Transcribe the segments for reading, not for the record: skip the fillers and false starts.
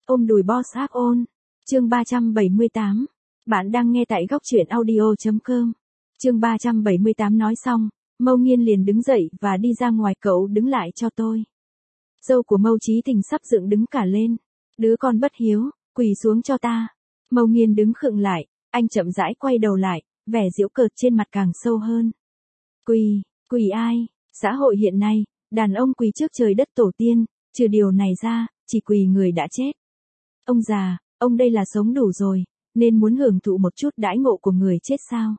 Ôm đùi boss áp ôn. Chương 378. Bạn đang nghe tại góc truyện audio.com. Chương 378 nói xong, Mâu Nghiên liền đứng dậy và đi ra ngoài. Cậu đứng lại cho tôi. Dâu của Mâu Chí Tình sắp dựng đứng cả lên. Đứa con bất hiếu, quỳ xuống cho ta. Mâu Nghiên đứng khựng lại, anh chậm rãi quay đầu lại, vẻ giễu cợt trên mặt càng sâu hơn. Quỳ ai? Xã hội hiện nay, đàn ông quỳ trước trời đất tổ tiên, trừ điều này ra, chỉ quỳ người đã chết. Ông già, ông đây là sống đủ rồi, nên muốn hưởng thụ một chút đãi ngộ của người chết sao?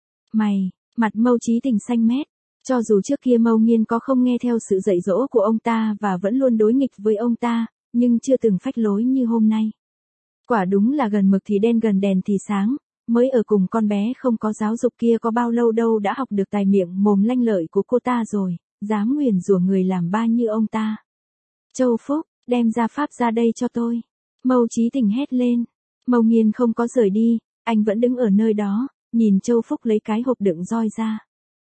Mặt Mâu Chí Tình xanh mét, cho dù trước kia Mâu Nghiên có không nghe theo sự dạy dỗ của ông ta và vẫn luôn đối nghịch với ông ta, nhưng chưa từng phách lối như hôm nay. Quả đúng là gần mực thì đen gần đèn thì sáng, mới ở cùng con bé không có giáo dục kia có bao lâu đâu đã học được tài miệng mồm lanh lợi của cô ta rồi, dám nguyền rủa người làm ba như ông ta. Châu Phúc, đem gia pháp ra đây cho tôi. Mâu Chí Tình hét lên. Mâu Nghiên không có rời đi, anh vẫn đứng ở nơi đó, nhìn Châu Phúc lấy cái hộp đựng roi ra.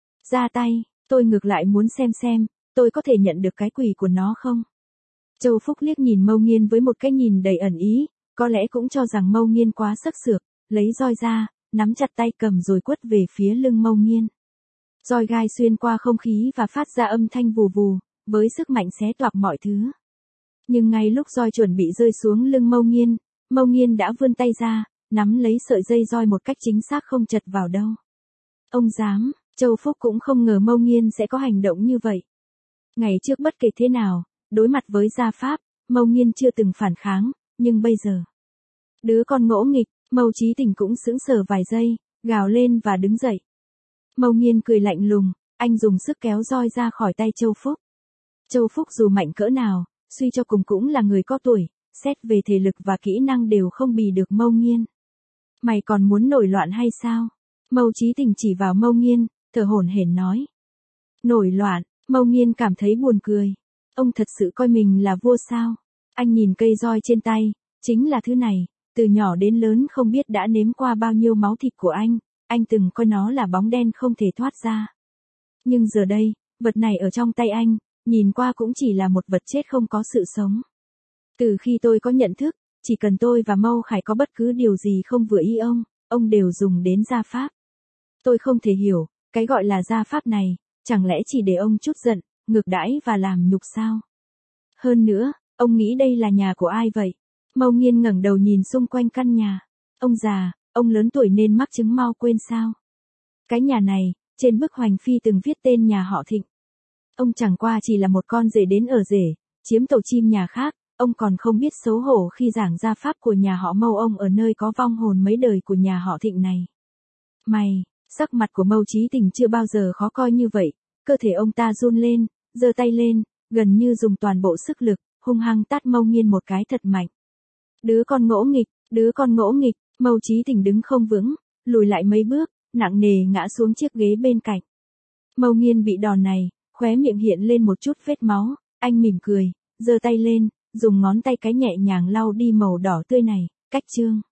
Ra tay, tôi ngược lại muốn xem, tôi có thể nhận được cái quỷ của nó không? Châu Phúc liếc nhìn Mâu Nghiên với một cái nhìn đầy ẩn ý, có lẽ cũng cho rằng Mâu Nghiên quá sắc sược, lấy roi ra, nắm chặt tay cầm rồi quất về phía lưng Mâu Nghiên. Roi gai xuyên qua không khí và phát ra âm thanh vù vù, với sức mạnh xé toạc mọi thứ. Nhưng ngay lúc roi chuẩn bị rơi xuống lưng Mâu Nghiên đã vươn tay ra, nắm lấy sợi dây roi một cách chính xác không chật vào đâu. Ông dám, Châu Phúc cũng không ngờ Mâu Nghiên sẽ có hành động như vậy. Ngày trước bất kể thế nào, đối mặt với gia pháp, Mâu Nghiên chưa từng phản kháng, nhưng bây giờ. Đứa con ngỗ nghịch, Mâu Chí Tình cũng sững sờ vài giây, gào lên và đứng dậy. Mâu Nghiên cười lạnh lùng, anh dùng sức kéo roi ra khỏi tay Châu Phúc. Châu Phúc dù mạnh cỡ nào, suy cho cùng cũng là người có tuổi, xét về thể lực và kỹ năng đều không bì được Mâu Nghiên. Mày còn muốn nổi loạn hay sao? Mâu Chí Tình chỉ vào Mâu Nghiên, thở hổn hển nói. Nổi loạn, Mâu Nghiên cảm thấy buồn cười. Ông thật sự coi mình là vua sao? Anh nhìn cây roi trên tay, chính là thứ này, từ nhỏ đến lớn không biết đã nếm qua bao nhiêu máu thịt của anh từng coi nó là bóng đen không thể thoát ra. Nhưng giờ đây, vật này ở trong tay anh, nhìn qua cũng chỉ là một vật chết không có sự sống. Từ khi tôi có nhận thức, chỉ cần tôi và Mâu Khải có bất cứ điều gì không vừa ý ông đều dùng đến gia pháp. Tôi không thể hiểu, cái gọi là gia pháp này, chẳng lẽ chỉ để ông chút giận, ngược đãi và làm nhục sao? Hơn nữa, ông nghĩ đây là nhà của ai vậy? Mâu Nghiên ngẩng đầu nhìn xung quanh căn nhà. Ông già, ông lớn tuổi nên mắc chứng mau quên sao? Cái nhà này, trên bức hoành phi từng viết tên nhà họ Thịnh. Ông chẳng qua chỉ là một con rể đến ở rể, chiếm tổ chim nhà khác, ông còn không biết xấu hổ khi giảng gia pháp của nhà họ Mâu ông ở nơi có vong hồn mấy đời của nhà họ Thịnh này. Sắc mặt của Mâu Chí Tình chưa bao giờ khó coi như vậy, cơ thể ông ta run lên, giơ tay lên, gần như dùng toàn bộ sức lực, hung hăng tát Mâu Nghiên một cái thật mạnh. Đứa con ngỗ nghịch, Mâu Chí Tình đứng không vững, lùi lại mấy bước, nặng nề ngã xuống chiếc ghế bên cạnh. Mâu Nghiên bị đòn này, khóe miệng hiện lên một chút vết máu, anh mỉm cười, giơ tay lên, dùng ngón tay cái nhẹ nhàng lau đi màu đỏ tươi này, cách chương.